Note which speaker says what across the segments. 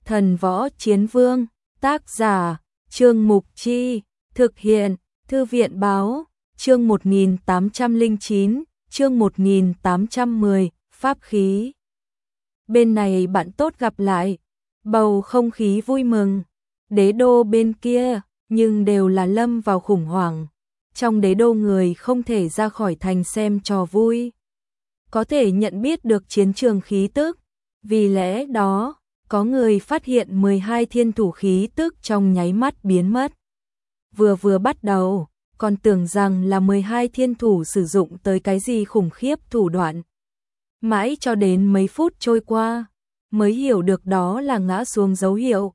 Speaker 1: Thần Võ Chiến Vương, tác giả, Trương Mục Chi, thực hiện, Thư viện Báo, chương 1809, chương 1810, Pháp khí. Bên này bạn tốt gặp lại, bầu không khí vui mừng. Đế đô bên kia, nhưng đều là lâm vào khủng hoảng. Trong đế đô người không thể ra khỏi thành xem trò vui, có thể nhận biết được chiến trường khí tức. Vì lẽ đó, có người phát hiện 12 thiên thủ khí tức trong nháy mắt biến mất. Vừa bắt đầu, còn tưởng rằng là 12 thiên thủ sử dụng tới cái gì khủng khiếp thủ đoạn. Mãi cho đến mấy phút trôi qua, mới hiểu được đó là ngã xuống dấu hiệu.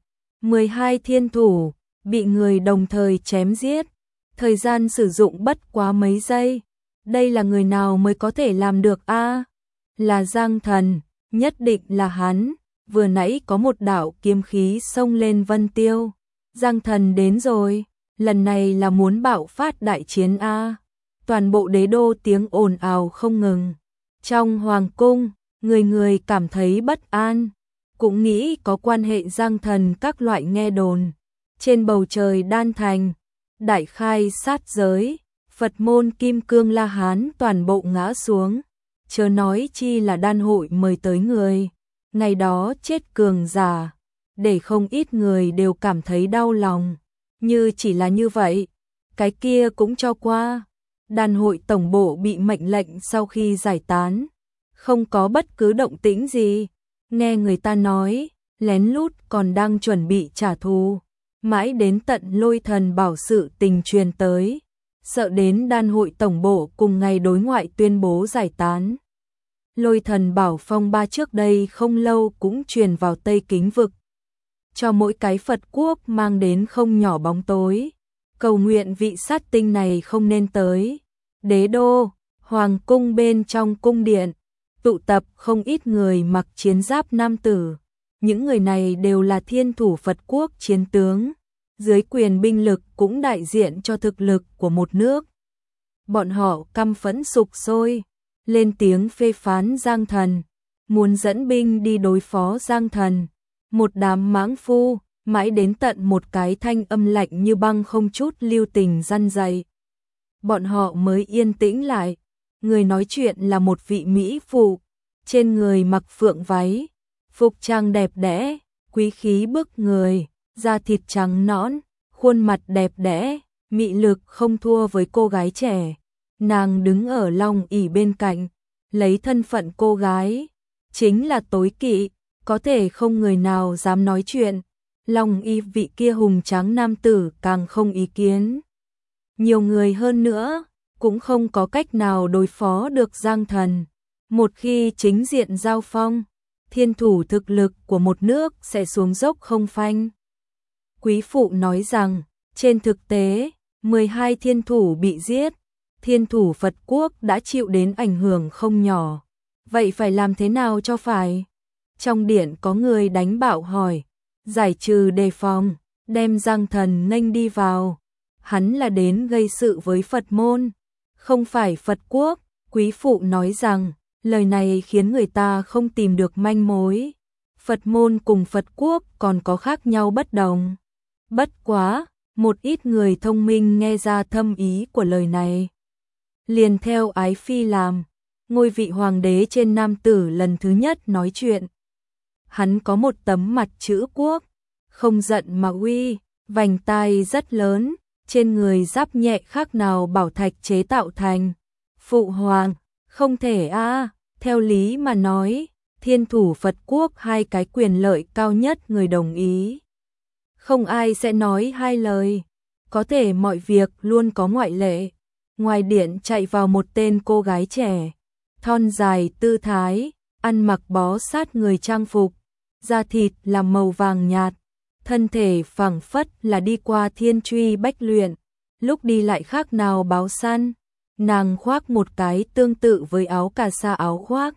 Speaker 1: 12 thiên thủ, bị người đồng thời chém giết. Thời gian sử dụng bất quá mấy giây. Đây là người nào mới có thể làm được a? Là Giang Thần, nhất định là hắn. Vừa nãy có một đạo kiếm khí xông lên Vân Tiêu. Giang Thần đến rồi, lần này là muốn bạo phát đại chiến a. Toàn bộ đế đô tiếng ồn ào không ngừng. Trong hoàng cung, người người cảm thấy bất an, cũng nghĩ có quan hệ Giang Thần các loại nghe đồn. Trên bầu trời Đan Thành, đại khai sát giới, Phật môn Kim Cương La Hán toàn bộ ngã xuống, chớ nói chi là đan hội mời tới người. Ngày đó chết cường giả, để không ít người đều cảm thấy đau lòng. Như chỉ là như vậy, cái kia cũng cho qua. Đan hội tổng bộ bị mệnh lệnh sau khi giải tán, không có bất cứ động tĩnh gì. Nghe người ta nói, lén lút còn đang chuẩn bị trả thù. Mãi đến tận Lôi Thần Bảo sự tình truyền tới, sợ đến đan hội tổng bộ cùng ngày đối ngoại tuyên bố giải tán. Lôi Thần Bảo phong ba trước đây không lâu cũng truyền vào Tây Kính vực, cho mỗi cái Phật quốc mang đến không nhỏ bóng tối. Cầu nguyện vị sát tinh này không nên tới. Đế đô, hoàng cung bên trong cung điện, tụ tập không ít người mặc chiến giáp nam tử. Những người này đều là thiên thủ Phật quốc chiến tướng, dưới quyền binh lực cũng đại diện cho thực lực của một nước. Bọn họ căm phẫn sục sôi, lên tiếng phê phán Giang Thần, muốn dẫn binh đi đối phó Giang Thần. Một đám mãng phu, mãi đến tận một cái thanh âm lạnh như băng không chút lưu tình răn dạy. Bọn họ mới yên tĩnh lại. Người nói chuyện là một vị mỹ phụ, trên người mặc phượng váy, phục trang đẹp đẽ, quý khí bức người, da thịt trắng nõn, khuôn mặt đẹp đẽ, mị lực không thua với cô gái trẻ. Nàng đứng ở long ỷ bên cạnh, lấy thân phận cô gái, chính là tối kỵ, có thể không người nào dám nói chuyện. Long y vị kia hùng tráng nam tử càng không ý kiến. Nhiều người hơn nữa, cũng không có cách nào đối phó được Giang Thần. Một khi chính diện giao phong, thiên thủ thực lực của một nước sẽ xuống dốc không phanh. Quý phụ nói rằng, trên thực tế, 12 thiên thủ bị giết, thiên thủ Phật quốc đã chịu đến ảnh hưởng không nhỏ. Vậy phải làm thế nào cho phải? Trong điện có người đánh bạo hỏi, giải trừ đề phòng, đem Giang Thần nghênh đi vào. Hắn là đến gây sự với Phật môn, không phải Phật quốc. Quý phụ nói rằng, lời này khiến người ta không tìm được manh mối. Phật môn cùng Phật quốc còn có khác nhau bất đồng. Bất quá, một ít người thông minh nghe ra thâm ý của lời này, liền theo ái phi làm. Ngôi vị hoàng đế trên nam tử lần thứ nhất nói chuyện. Hắn có một tấm mặt chữ quốc, không giận mà uy, vành tai rất lớn, trên người giáp nhẹ khác nào bảo thạch chế tạo thành. Phụ hoàng, không thể a, theo lý mà nói, thiên thủ Phật quốc hai cái quyền lợi cao nhất người đồng ý. Không ai sẽ nói hai lời, có thể mọi việc luôn có ngoại lệ. Ngoài điện chạy vào một tên cô gái trẻ, thon dài tư thái, ăn mặc bó sát người trang phục, da thịt là màu vàng nhạt, thân thể phảng phất là đi qua thiên truy bách luyện, lúc đi lại khác nào báo săn. Nàng khoác một cái tương tự với áo cà sa áo khoác,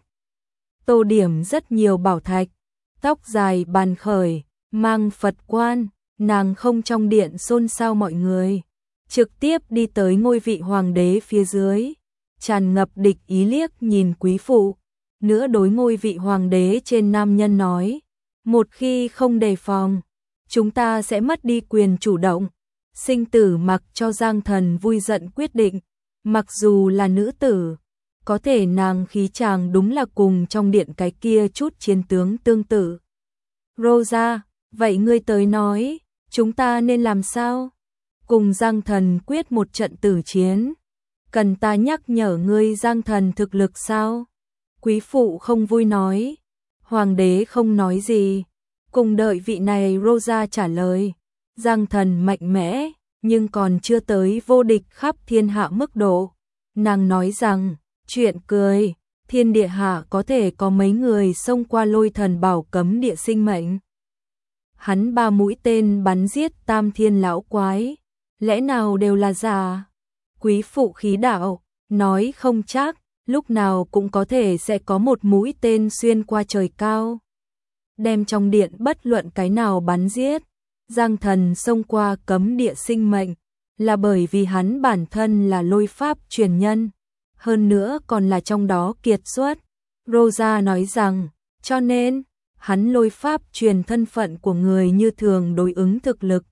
Speaker 1: tô điểm rất nhiều bảo thạch, tóc dài bàn khởi, mang Phật quan. Nàng không trong điện xôn xao mọi người, trực tiếp đi tới ngôi vị hoàng đế phía dưới, tràn ngập địch ý liếc nhìn quý phụ, nữa đối ngôi vị hoàng đế trên nam nhân nói, Một khi không đề phòng, chúng ta sẽ mất đi quyền chủ động. Sinh tử mặc cho Giang Thần vui giận quyết định, mặc dù là nữ tử, có thể nàng khí chàng đúng là cùng trong điện cái kia chút chiến tướng tương tự. Rosa, vậy ngươi tới nói, chúng ta nên làm sao? Cùng Giang Thần quyết một trận tử chiến. Cần ta nhắc nhở ngươi Giang Thần thực lực sao? Quý phụ không vui nói. Hoàng đế không nói gì. Cùng đợi vị này Rosa trả lời. Giang Thần mạnh mẽ, nhưng còn chưa tới vô địch khắp thiên hạ mức độ. Nàng nói rằng, chuyện cười, thiên địa hạ có thể có mấy người xông qua lôi thần bảo cấm địa sinh mệnh. Hắn 3 mũi tên bắn giết tam thiên lão quái, lẽ nào đều là giả? Quý phụ khí đạo, nói không chắc, lúc nào cũng có thể sẽ có một mũi tên xuyên qua trời cao, đem trong điện bất luận cái nào bắn giết. Giang Thần xông qua cấm địa sinh mệnh, là bởi vì hắn bản thân là lôi pháp truyền nhân, hơn nữa còn là trong đó kiệt xuất. Rosa nói rằng, cho nên, hắn lôi pháp truyền thân phận của người như thường đối ứng thực lực.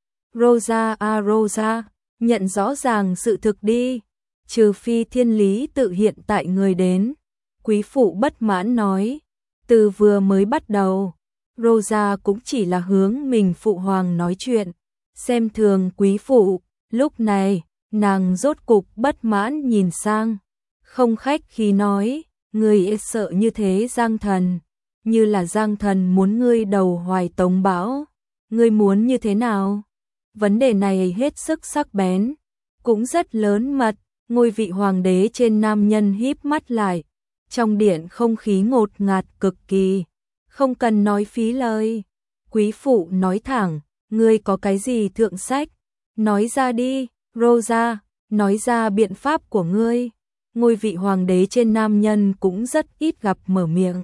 Speaker 1: Rosa, nhận rõ ràng sự thực đi, trừ phi thiên lý tự hiện tại người đến. Quý phụ bất mãn nói, từ vừa mới bắt đầu, Rosa cũng chỉ là hướng mình phụ hoàng nói chuyện, xem thường quý phụ. Lúc này, nàng rốt cục bất mãn nhìn sang, không khách khí nói, người sợ như thế Giang Thần, như là Giang Thần muốn ngươi đầu hoài tống bão, ngươi muốn như thế nào? Vấn đề này hết sức sắc bén, cũng rất lớn mật. Ngôi vị hoàng đế trên nam nhân híp mắt lại, trong điện không khí ngột ngạt cực kỳ, không cần nói phí lời. Quý phụ nói thẳng, ngươi có cái gì thượng sách, nói ra đi. Rosa, nói ra biện pháp của ngươi. Ngôi vị hoàng đế trên nam nhân cũng rất ít gặp mở miệng.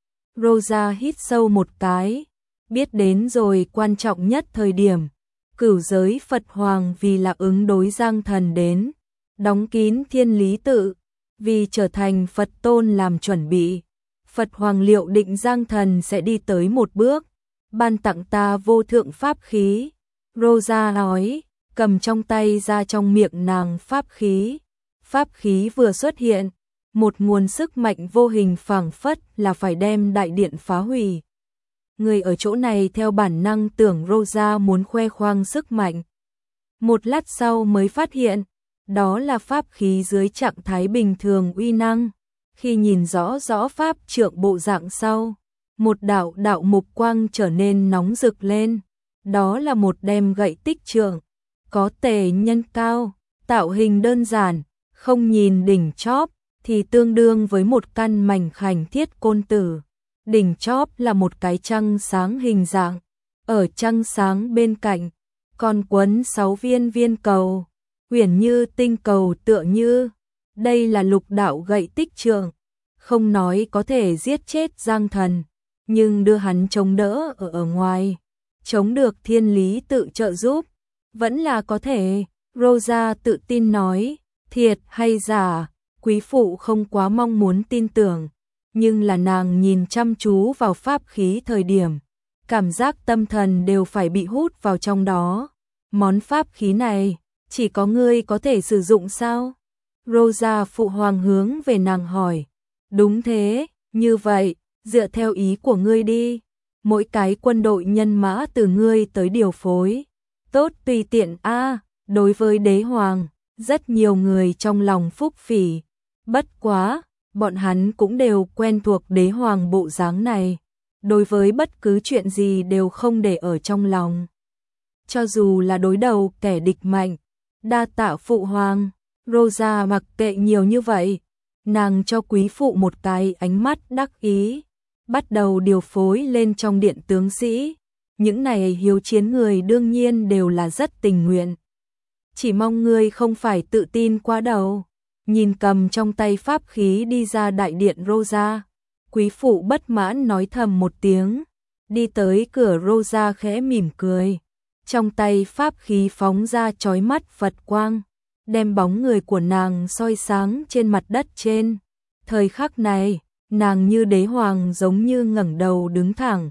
Speaker 1: Rosa hít sâu một cái, biết đến rồi quan trọng nhất thời điểm. Cửu giới Phật Hoàng vì là ứng đối Giang Thần đến, đóng kín thiên lý tự, vì trở thành Phật tôn làm chuẩn bị. Phật Hoàng liệu định Giang Thần sẽ đi tới một bước, ban tặng ta vô thượng pháp khí. Rosa nói, cầm trong tay ra trong miệng nàng pháp khí. Pháp khí vừa xuất hiện, một nguồn sức mạnh vô hình phảng phất là phải đem đại điện phá hủy. Người ở chỗ này theo bản năng tưởng Rosa muốn khoe khoang sức mạnh. Một lát sau mới phát hiện, đó là pháp khí dưới trạng thái bình thường uy năng. Khi nhìn rõ pháp trượng bộ dạng sau, một đạo mục quang trở nên nóng rực lên. Đó là một đem gậy tích trượng, có tề nhân cao, tạo hình đơn giản, không nhìn đỉnh chóp thì tương đương với một căn mảnh khảnh thiết côn tử. Đỉnh chóp là một cái trăng sáng hình dạng, ở trăng sáng bên cạnh còn quấn 6 viên cầu, uyển như tinh cầu tựa như. Đây là lục đạo gậy tích trượng, không nói có thể giết chết Giang Thần, nhưng đưa hắn chống đỡ ở ngoài, chống được thiên lý tự trợ giúp, vẫn là có thể. Rosa tự tin nói, thiệt hay giả, quý phụ không quá mong muốn tin tưởng, nhưng là nàng nhìn chăm chú vào pháp khí thời điểm, cảm giác tâm thần đều phải bị hút vào trong đó. Món pháp khí này, chỉ có ngươi có thể sử dụng sao? Rosa phụ hoàng hướng về nàng hỏi. Đúng thế, như vậy, dựa theo ý của ngươi đi. Mỗi cái quân đội nhân mã từ ngươi tới điều phối. Tốt tùy tiện a. Đối với đế hoàng, rất nhiều người trong lòng phúc phỉ. Bất quá, bọn hắn cũng đều quen thuộc đế hoàng bộ dáng này. Đối với bất cứ chuyện gì đều không để ở trong lòng. Cho dù là đối đầu kẻ địch mạnh, đa tạ phụ hoàng. Rosa mặc kệ nhiều như vậy, nàng cho quý phụ một cái ánh mắt đắc ý, bắt đầu điều phối lên trong điện tướng sĩ. Những này hiếu chiến người đương nhiên đều là rất tình nguyện. Chỉ mong ngươi không phải tự tin quá đầu. Nhìn cầm trong tay pháp khí đi ra đại điện Rosa, quý phụ bất mãn nói thầm một tiếng, đi tới cửa Rosa khẽ mỉm cười. Trong tay pháp khí phóng ra chói mắt Phật quang, đem bóng người của nàng soi sáng trên mặt đất trên. Thời khắc này, nàng như đế hoàng giống như ngẩng đầu đứng thẳng,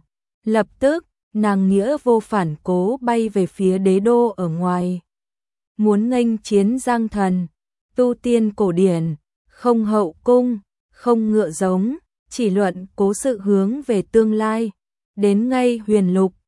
Speaker 1: Lập tức, nàng nghĩa vô phản cố bay về phía đế đô ở ngoài. Muốn nghênh chiến Giang Thần, tu tiên cổ điển, không hậu cung, không ngựa giống, chỉ luận cố sự hướng về tương lai. Đến ngay Huyền Lục,